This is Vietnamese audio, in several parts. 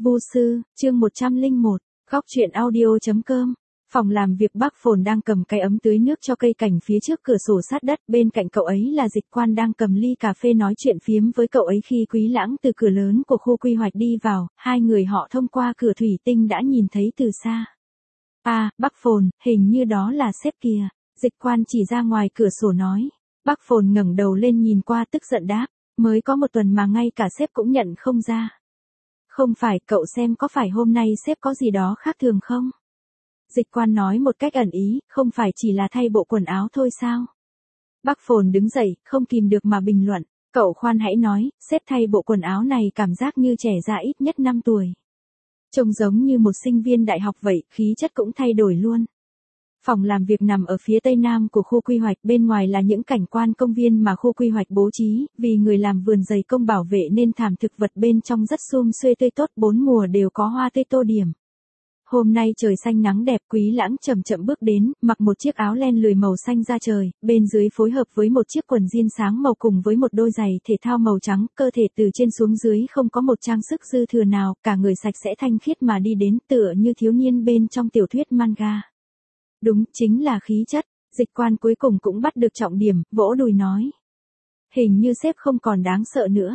Vô sư, chương 101, góc truyện audio.com. Phòng làm việc bác Phồn đang cầm cái ấm tưới nước cho cây cảnh phía trước cửa sổ sát đất, bên cạnh cậu ấy là Dịch Quan đang cầm ly cà phê nói chuyện phiếm với cậu ấy khi Quý Lãng từ cửa lớn của khu quy hoạch đi vào, hai người họ thông qua cửa thủy tinh đã nhìn thấy từ xa. À, bác Phồn, hình như đó là sếp kìa, Dịch Quan chỉ ra ngoài cửa sổ nói. Bác Phồn ngẩng đầu lên nhìn qua tức giận đáp, mới có một tuần mà ngay cả sếp cũng nhận không ra. Không phải, cậu xem có phải hôm nay sếp có gì đó khác thường không? Dịch Quan nói một cách ẩn ý, không phải chỉ là thay bộ quần áo thôi sao? Bác Phồn đứng dậy, không kìm được mà bình luận, cậu khoan hãy nói, sếp thay bộ quần áo này cảm giác như trẻ ra ít nhất 5 tuổi. Trông giống như một sinh viên đại học vậy, khí chất cũng thay đổi luôn. Phòng làm việc nằm ở phía tây nam của khu quy hoạch, bên ngoài là những cảnh quan công viên mà khu quy hoạch bố trí, vì người làm vườn dày công bảo vệ nên thảm thực vật bên trong rất sum xuê tươi tốt, 4 mùa đều có hoa tươi tô điểm. Hôm nay trời xanh nắng đẹp, Quý Lãng chậm chậm bước đến, mặc một chiếc áo len lười màu xanh da trời, bên dưới phối hợp với một chiếc quần jean sáng màu cùng với một đôi giày thể thao màu trắng, cơ thể từ trên xuống dưới không có một trang sức dư thừa nào, cả người sạch sẽ thanh khiết mà đi đến tựa như thiếu niên bên trong tiểu thuyết manga. Đúng, chính là khí chất. Dịch Quan cuối cùng cũng bắt được trọng điểm, vỗ đùi nói. Hình như sếp không còn đáng sợ nữa.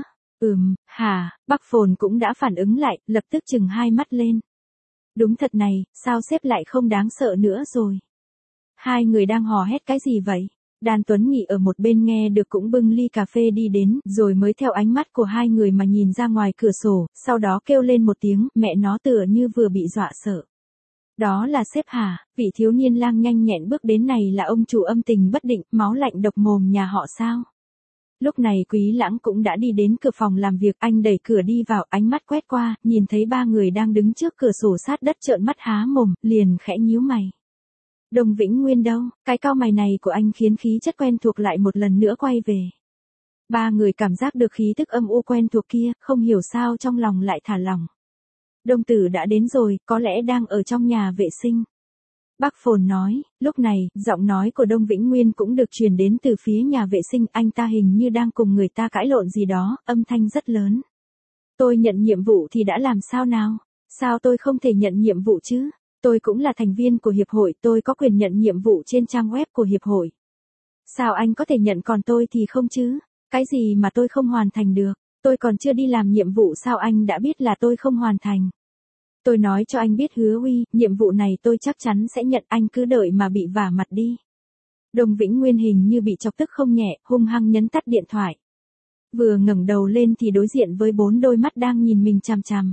Hả, bác Phồn cũng đã phản ứng lại, lập tức chừng hai mắt lên. Đúng thật này, sao sếp lại không đáng sợ nữa rồi? Hai người đang hò hét cái gì vậy? Đan Tuấn Nghị ở một bên nghe được cũng bưng ly cà phê đi đến, rồi mới theo ánh mắt của hai người mà nhìn ra ngoài cửa sổ, sau đó kêu lên một tiếng, mẹ nó tựa như vừa bị dọa sợ. Đó là sếp hả? Vị thiếu niên lang nhanh nhẹn bước đến này là ông chủ âm tình bất định, máu lạnh độc mồm nhà họ sao? Lúc này Quý Lãng cũng đã đi đến cửa phòng làm việc, anh đẩy cửa đi vào, ánh mắt quét qua, nhìn thấy ba người đang đứng trước cửa sổ sát đất trợn mắt há mồm, liền khẽ nhíu mày. Đồng Vĩnh Nguyên đâu? Cái cau mày này của anh khiến khí chất quen thuộc lại một lần nữa quay về. Ba người cảm giác được khí tức âm u quen thuộc kia, không hiểu sao trong lòng lại thả lỏng. Đồng tử đã đến rồi, có lẽ đang ở trong nhà vệ sinh. Bác Phồn nói, lúc này, giọng nói của Đông Vĩnh Nguyên cũng được truyền đến từ phía nhà vệ sinh, anh ta hình như đang cùng người ta cãi lộn gì đó, âm thanh rất lớn. Tôi nhận nhiệm vụ thì đã làm sao nào? Sao tôi không thể nhận nhiệm vụ chứ? Tôi cũng là thành viên của hiệp hội, tôi có quyền nhận nhiệm vụ trên trang web của hiệp hội. Sao anh có thể nhận còn tôi thì không chứ? Cái gì mà tôi không hoàn thành được? Tôi còn chưa đi làm nhiệm vụ sao anh đã biết là tôi không hoàn thành? Tôi nói cho anh biết Hứa Huy, nhiệm vụ này tôi chắc chắn sẽ nhận, anh cứ đợi mà bị vả mặt đi. Đồng Vĩnh Nguyên hình như bị chọc tức không nhẹ, hung hăng nhấn tắt điện thoại. Vừa ngẩng đầu lên thì đối diện với 4 đôi mắt đang nhìn mình chằm chằm.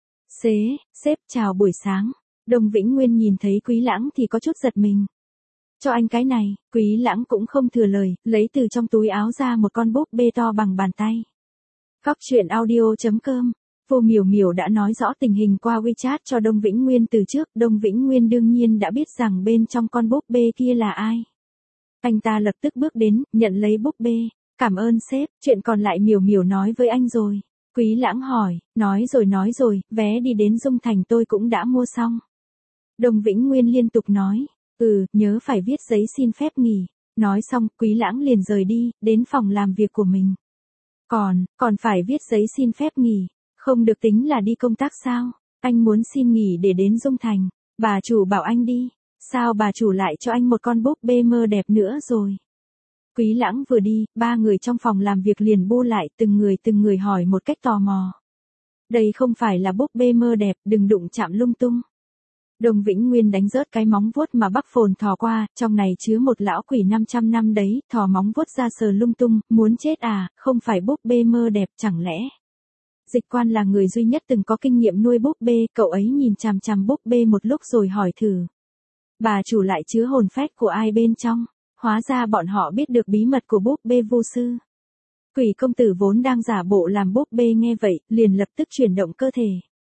Sếp chào buổi sáng. Đồng Vĩnh Nguyên nhìn thấy Quý Lãng thì có chút giật mình. Cho anh cái này, Quý Lãng cũng không thừa lời, lấy từ trong túi áo ra một con búp bê to bằng bàn tay. Góc truyện audio.com. Vô Miểu Miểu đã nói rõ tình hình qua WeChat cho Đông Vĩnh Nguyên từ trước, Đông Vĩnh Nguyên đương nhiên đã biết rằng bên trong con búp bê kia là ai. Anh ta lập tức bước đến, nhận lấy búp bê. Cảm ơn sếp, chuyện còn lại Miểu Miểu nói với anh rồi. Quý Lãng hỏi, nói rồi, vé đi đến Dung Thành tôi cũng đã mua xong. Đông Vĩnh Nguyên liên tục nói, nhớ phải viết giấy xin phép nghỉ. Nói xong, Quý Lãng liền rời đi, đến phòng làm việc của mình. Còn phải viết giấy xin phép nghỉ. Không được tính là đi công tác sao? Anh muốn xin nghỉ để đến Dung Thành. Bà chủ bảo anh đi. Sao bà chủ lại cho anh một con búp bê mơ đẹp nữa rồi? Quý Lãng vừa đi, ba người trong phòng làm việc liền bu lại, từng người hỏi một cách tò mò. Đây không phải là búp bê mơ đẹp, đừng đụng chạm lung tung. Đồng Vĩnh Nguyên đánh rớt cái móng vuốt mà bác Phồn thò qua, trong này chứa một lão quỷ 500 năm đấy, thò móng vuốt ra sờ lung tung, muốn chết à, không phải búp bê mơ đẹp chẳng lẽ? Dịch Quan là người duy nhất từng có kinh nghiệm nuôi búp bê, cậu ấy nhìn chằm chằm búp bê một lúc rồi hỏi thử. Bà chủ lại chứa hồn phách của ai bên trong? Hóa ra bọn họ biết được bí mật của búp bê vô sư. Quỷ công tử vốn đang giả bộ làm búp bê nghe vậy, liền lập tức chuyển động cơ thể.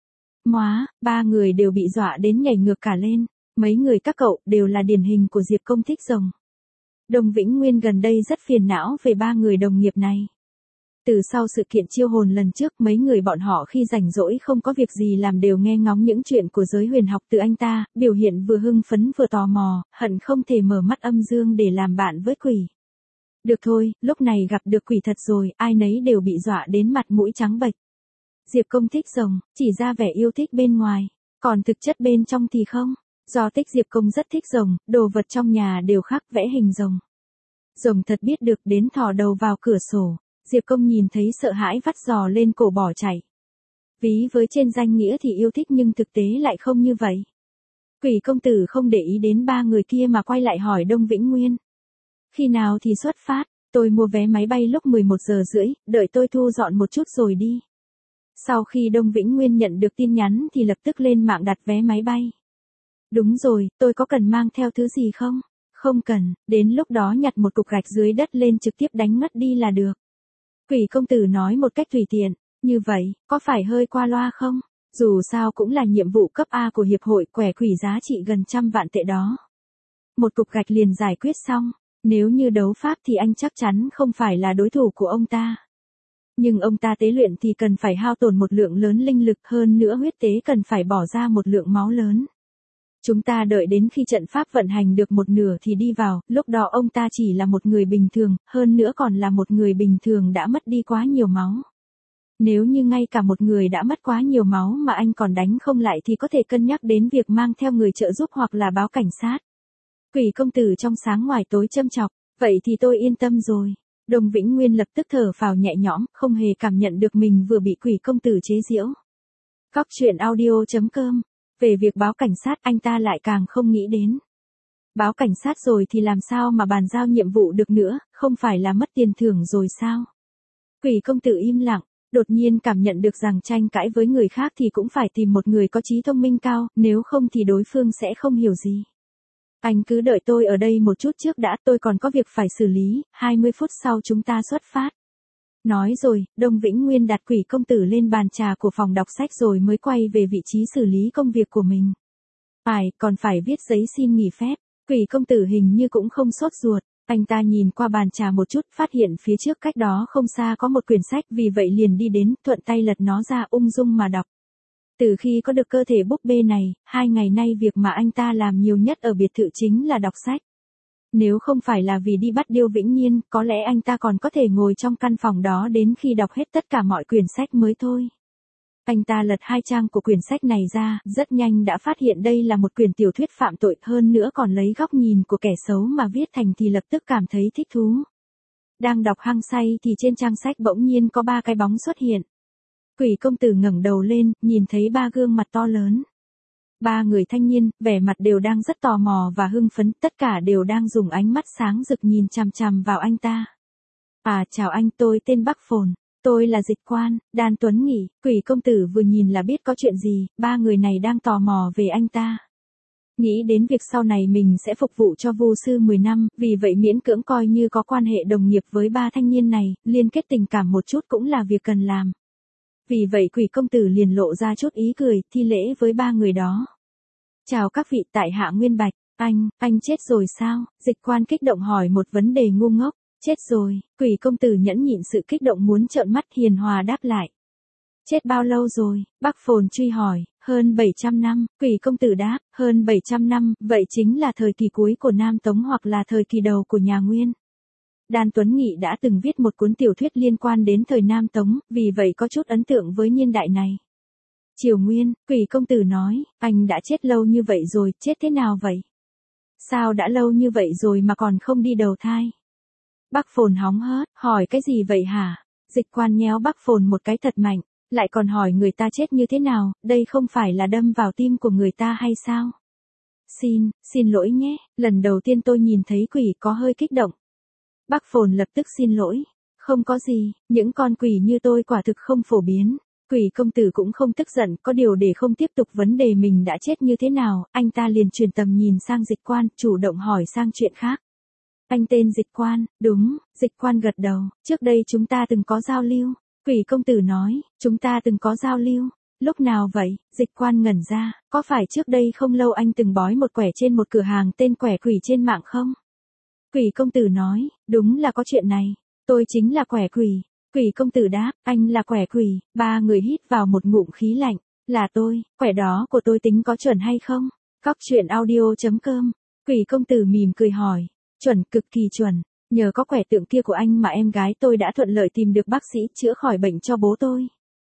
Ba người đều bị dọa đến nhảy ngược cả lên. Mấy người các cậu đều là điển hình của Diệp Công thích rồng. Đồng Vĩnh Nguyên gần đây rất phiền não về ba người đồng nghiệp này. Từ sau sự kiện chiêu hồn lần trước, mấy người bọn họ khi rảnh rỗi không có việc gì làm đều nghe ngóng những chuyện của giới huyền học từ anh ta, biểu hiện vừa hưng phấn vừa tò mò, hận không thể mở mắt âm dương để làm bạn với quỷ. Được thôi, lúc này gặp được quỷ thật rồi, ai nấy đều bị dọa đến mặt mũi trắng bệch. Diệp Công thích rồng, chỉ ra vẻ yêu thích bên ngoài, còn thực chất bên trong thì không. Do thích Diệp Công rất thích rồng, đồ vật trong nhà đều khắc vẽ hình rồng. Rồng thật biết được đến thò đầu vào cửa sổ, Diệp Công nhìn thấy sợ hãi vắt giò lên cổ bỏ chạy. Ví với trên danh nghĩa thì yêu thích nhưng thực tế lại không như vậy. Quỷ công tử không để ý đến ba người kia mà quay lại hỏi Đông Vĩnh Nguyên. Khi nào thì xuất phát, tôi mua vé máy bay lúc 11 giờ rưỡi, đợi tôi thu dọn một chút rồi đi. Sau khi Đông Vĩnh Nguyên nhận được tin nhắn thì lập tức lên mạng đặt vé máy bay. Đúng rồi, tôi có cần mang theo thứ gì không? Không cần, đến lúc đó nhặt một cục gạch dưới đất lên trực tiếp đánh ngất đi là được. Quỷ công tử nói một cách tùy tiện, như vậy, có phải hơi qua loa không? Dù sao cũng là nhiệm vụ cấp A của hiệp hội quẻ quỷ giá trị gần 100 vạn tệ đó. Một cục gạch liền giải quyết xong, nếu như đấu pháp thì anh chắc chắn không phải là đối thủ của ông ta. Nhưng ông ta tế luyện thì cần phải hao tổn một lượng lớn linh lực, hơn nữa huyết tế cần phải bỏ ra một lượng máu lớn. Chúng ta đợi đến khi trận pháp vận hành được một nửa thì đi vào, lúc đó ông ta chỉ là một người bình thường, hơn nữa còn là một người bình thường đã mất đi quá nhiều máu. Nếu như ngay cả một người đã mất quá nhiều máu mà anh còn đánh không lại thì có thể cân nhắc đến việc mang theo người trợ giúp hoặc là báo cảnh sát. Quỷ công tử trong sáng ngoài tối châm chọc, vậy thì tôi yên tâm rồi. Đông Vĩnh Nguyên lập tức thở phào nhẹ nhõm, không hề cảm nhận được mình vừa bị quỷ công tử chế giễu. Góc truyện audio.com. Về việc báo cảnh sát anh ta lại càng không nghĩ đến. Báo cảnh sát rồi thì làm sao mà bàn giao nhiệm vụ được nữa, không phải là mất tiền thưởng rồi sao? Quỷ công tử im lặng, đột nhiên cảm nhận được rằng tranh cãi với người khác thì cũng phải tìm một người có trí thông minh cao, nếu không thì đối phương sẽ không hiểu gì. Anh cứ đợi tôi ở đây một chút trước đã, tôi còn có việc phải xử lý, 20 phút sau chúng ta xuất phát. Nói rồi, Đông Vĩnh Nguyên đặt quỷ công tử lên bàn trà của phòng đọc sách rồi mới quay về vị trí xử lý công việc của mình. Còn phải viết giấy xin nghỉ phép, quỷ công tử hình như cũng không sốt ruột. Anh ta nhìn qua bàn trà một chút, phát hiện phía trước cách đó không xa có một quyển sách, vì vậy liền đi đến, thuận tay lật nó ra ung dung mà đọc. Từ khi có được cơ thể búp bê này, 2 ngày nay việc mà anh ta làm nhiều nhất ở biệt thự chính là đọc sách. Nếu không phải là vì đi bắt Điêu Vĩnh Nhiên, có lẽ anh ta còn có thể ngồi trong căn phòng đó đến khi đọc hết tất cả mọi quyển sách mới thôi. Anh ta lật 2 trang của quyển sách này ra, rất nhanh đã phát hiện đây là một quyển tiểu thuyết phạm tội, hơn nữa còn lấy góc nhìn của kẻ xấu mà viết thành, thì lập tức cảm thấy thích thú. Đang đọc hăng say thì trên trang sách bỗng nhiên có 3 cái bóng xuất hiện. Quỷ công tử ngẩng đầu lên, nhìn thấy 3 gương mặt to lớn. 3 người thanh niên, vẻ mặt đều đang rất tò mò và hưng phấn, tất cả đều đang dùng ánh mắt sáng rực nhìn chằm chằm vào anh ta. Chào anh, tôi tên Bắc Phồn, tôi là dịch quan, Đan Tuấn Nghị. Quỷ công tử vừa nhìn là biết có chuyện gì, 3 người này đang tò mò về anh ta. Nghĩ đến việc sau này mình sẽ phục vụ cho Vu sư 10 năm, vì vậy miễn cưỡng coi như có quan hệ đồng nghiệp với 3 thanh niên này, liên kết tình cảm một chút cũng là việc cần làm. Vì vậy quỷ công tử liền lộ ra chút ý cười, thi lễ với 3 người đó. Chào các vị, tại hạ Nguyên Bạch. Anh chết rồi sao? Dịch quan kích động hỏi một vấn đề ngu ngốc. Chết rồi, quỷ công tử nhẫn nhịn sự kích động muốn trợn mắt, hiền hòa đáp lại. Chết bao lâu rồi? Bắc Phồn truy hỏi. Hơn 700 năm, quỷ công tử đáp. Hơn 700 năm, vậy chính là thời kỳ cuối của Nam Tống hoặc là thời kỳ đầu của nhà Nguyên. Đan Tuấn Nghị đã từng viết một cuốn tiểu thuyết liên quan đến thời Nam Tống, vì vậy có chút ấn tượng với niên đại này. Triều Nguyên, quỷ công tử nói, anh đã chết lâu như vậy rồi, chết thế nào vậy? Sao đã lâu như vậy rồi mà còn không đi đầu thai? Bắc Phồn hóng hớt, hỏi cái gì vậy hả? Dịch quan nhéo Bắc Phồn một cái thật mạnh, lại còn hỏi người ta chết như thế nào, đây không phải là đâm vào tim của người ta hay sao? Xin lỗi nhé, lần đầu tiên tôi nhìn thấy quỷ có hơi kích động. Bắc Phồn lập tức xin lỗi. Không có gì, những con quỷ như tôi quả thực không phổ biến. Quỷ công tử cũng không tức giận, có điều để không tiếp tục vấn đề mình đã chết như thế nào, anh ta liền chuyển tầm nhìn sang dịch quan, chủ động hỏi sang chuyện khác. Anh tên dịch quan, đúng, dịch quan gật đầu, trước đây chúng ta từng có giao lưu. Quỷ công tử nói, chúng ta từng có giao lưu. Lúc nào vậy? Dịch quan ngẩn ra, có phải trước đây không lâu anh từng bói một quẻ trên một cửa hàng tên quẻ quỷ trên mạng không? Quỷ công tử nói, đúng là có chuyện này, tôi chính là quẻ quỷ. Quỷ công tử đáp, anh là quẻ quỷ. 3 người hít vào một ngụm khí lạnh, là tôi, quẻ đó của tôi tính có chuẩn hay không? Góc truyện audio.com. Quỷ công tử mỉm cười hỏi, chuẩn, cực kỳ chuẩn, nhờ có quẻ tượng kia của anh mà em gái tôi đã thuận lợi tìm được bác sĩ chữa khỏi bệnh cho bố tôi.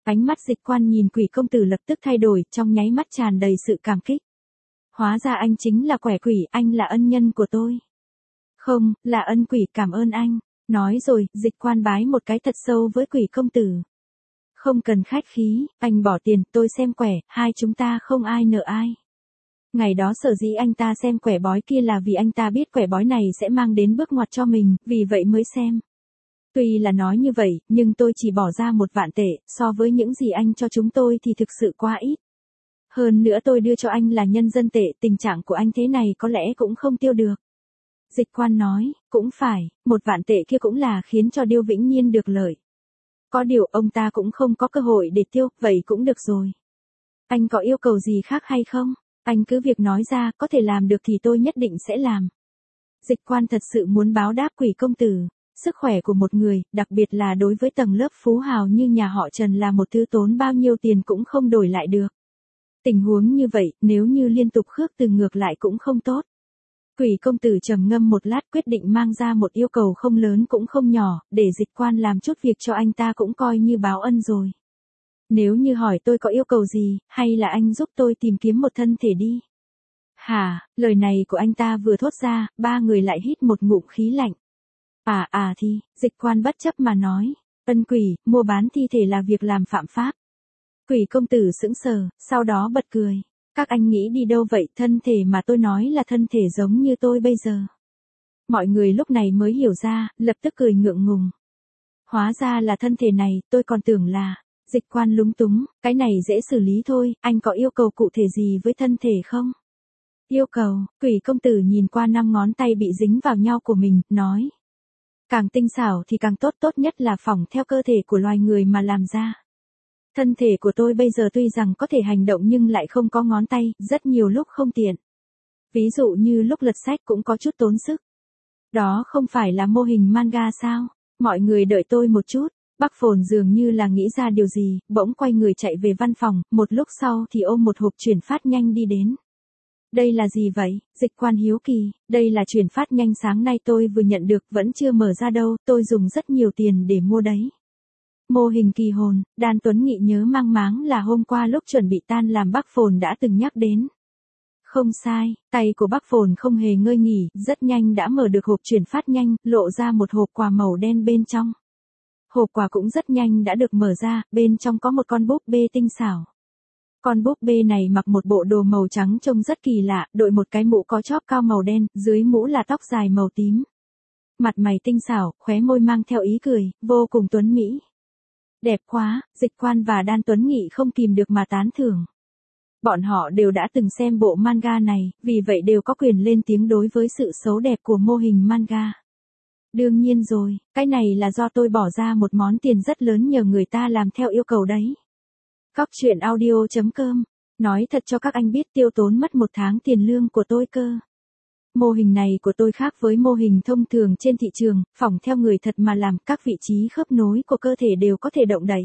Ánh mắt Dịch Quan nhìn Quỷ công tử lập tức thay đổi, trong nháy mắt tràn đầy sự cảm kích. Hóa ra anh chính là quẻ quỷ, anh là ân nhân của tôi. Không, là ân quỷ, cảm ơn anh. Nói rồi, Dịch Quan bái một cái thật sâu với Quỷ công tử. Không cần khách khí, anh bỏ tiền, tôi xem quẻ, hai chúng ta không ai nợ ai. Ngày đó sở dĩ anh ta xem quẻ bói kia là vì anh ta biết quẻ bói này sẽ mang đến bước ngoặt cho mình, vì vậy mới xem. Tuy là nói như vậy, nhưng tôi chỉ bỏ ra 1.000.000 tệ, so với những gì anh cho chúng tôi thì thực sự quá ít. Hơn nữa tôi đưa cho anh là nhân dân tệ, tình trạng của anh thế này có lẽ cũng không tiêu được. Dịch Quan nói, cũng phải, 1.000.000 tệ kia cũng là khiến cho Điêu Vĩnh Nhiên được lợi. Có điều ông ta cũng không có cơ hội để tiêu, vậy cũng được rồi. Anh có yêu cầu gì khác hay không? Anh cứ việc nói ra, có thể làm được thì tôi nhất định sẽ làm. Dịch Quan thật sự muốn báo đáp Quỷ công tử. Sức khỏe của một người, đặc biệt là đối với tầng lớp phú hào như nhà họ Trần là một thứ tốn bao nhiêu tiền cũng không đổi lại được. Tình huống như vậy, nếu như liên tục khước từ ngược lại cũng không tốt. Quỷ công tử trầm ngâm một lát quyết định mang ra một yêu cầu không lớn cũng không nhỏ, để Dịch Quan làm chút việc cho anh ta cũng coi như báo ân rồi. Nếu như hỏi tôi có yêu cầu gì, hay là anh giúp tôi tìm kiếm một thân thể đi. Hả, lời này của anh ta vừa thốt ra, ba người lại hít một ngụm khí lạnh. Thì, Dịch Quan bất chấp mà nói, ân quỷ, mua bán thi thể là việc làm phạm pháp. Quỷ công tử sững sờ, sau đó bật cười. Các anh nghĩ đi đâu vậy, thân thể mà tôi nói là thân thể giống như tôi bây giờ. Mọi người lúc này mới hiểu ra, lập tức cười ngượng ngùng. Hóa ra là thân thể này, tôi còn tưởng là... Dịch Quan lúng túng, cái này dễ xử lý thôi, anh có yêu cầu cụ thể gì với thân thể không? Yêu cầu, Quỷ công tử nhìn qua 5 ngón tay bị dính vào nhau của mình, nói. Càng tinh xảo thì càng tốt, tốt nhất là phỏng theo cơ thể của loài người mà làm ra. Thân thể của tôi bây giờ tuy rằng có thể hành động nhưng lại không có ngón tay, rất nhiều lúc không tiện. Ví dụ như lúc lật sách cũng có chút tốn sức. Đó không phải là mô hình manga sao? Mọi người đợi tôi một chút. Bắc Phồn dường như là nghĩ ra điều gì, bỗng quay người chạy về văn phòng, một lúc sau thì ôm một hộp chuyển phát nhanh đi đến. Đây là gì vậy? Dịch Quan hiếu kỳ, đây là chuyển phát nhanh sáng nay tôi vừa nhận được, vẫn chưa mở ra đâu, tôi dùng rất nhiều tiền để mua đấy. Mô hình kỳ hồn, Đan Tuấn Nghị nhớ mang máng là hôm qua lúc chuẩn bị tan làm Bắc Phồn đã từng nhắc đến. Không sai, tay của Bắc Phồn không hề ngơi nghỉ, rất nhanh đã mở được hộp chuyển phát nhanh, lộ ra một hộp quà màu đen bên trong. Hộp quà cũng rất nhanh đã được mở ra, bên trong có một con búp bê tinh xảo. Con búp bê này mặc một bộ đồ màu trắng trông rất kỳ lạ, đội một cái mũ có chóp cao màu đen, dưới mũ là tóc dài màu tím. Mặt mày tinh xảo, khóe môi mang theo ý cười, vô cùng tuấn mỹ. Đẹp quá, Dịch Quan và Đan Tuấn Nghị không kìm được mà tán thưởng. Bọn họ đều đã từng xem bộ manga này, vì vậy đều có quyền lên tiếng đối với sự xấu đẹp của mô hình manga. Đương nhiên rồi, cái này là do tôi bỏ ra một món tiền rất lớn nhờ người ta làm theo yêu cầu đấy. Cóc truyện audio.com. Nói thật cho các anh biết tiêu tốn mất 1 tháng tiền lương của tôi cơ. Mô hình này của tôi khác với mô hình thông thường trên thị trường, phỏng theo người thật mà làm, các vị trí khớp nối của cơ thể đều có thể động đậy.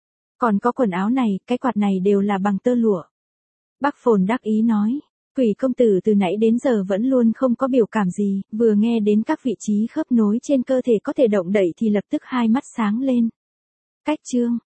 Còn có quần áo này, cái quạt này đều là bằng tơ lụa. Bắc Phồn đắc ý nói. Quỷ công tử từ nãy đến giờ vẫn luôn không có biểu cảm gì, vừa nghe đến các vị trí khớp nối trên cơ thể có thể động đậy thì lập tức hai mắt sáng lên. Cách chương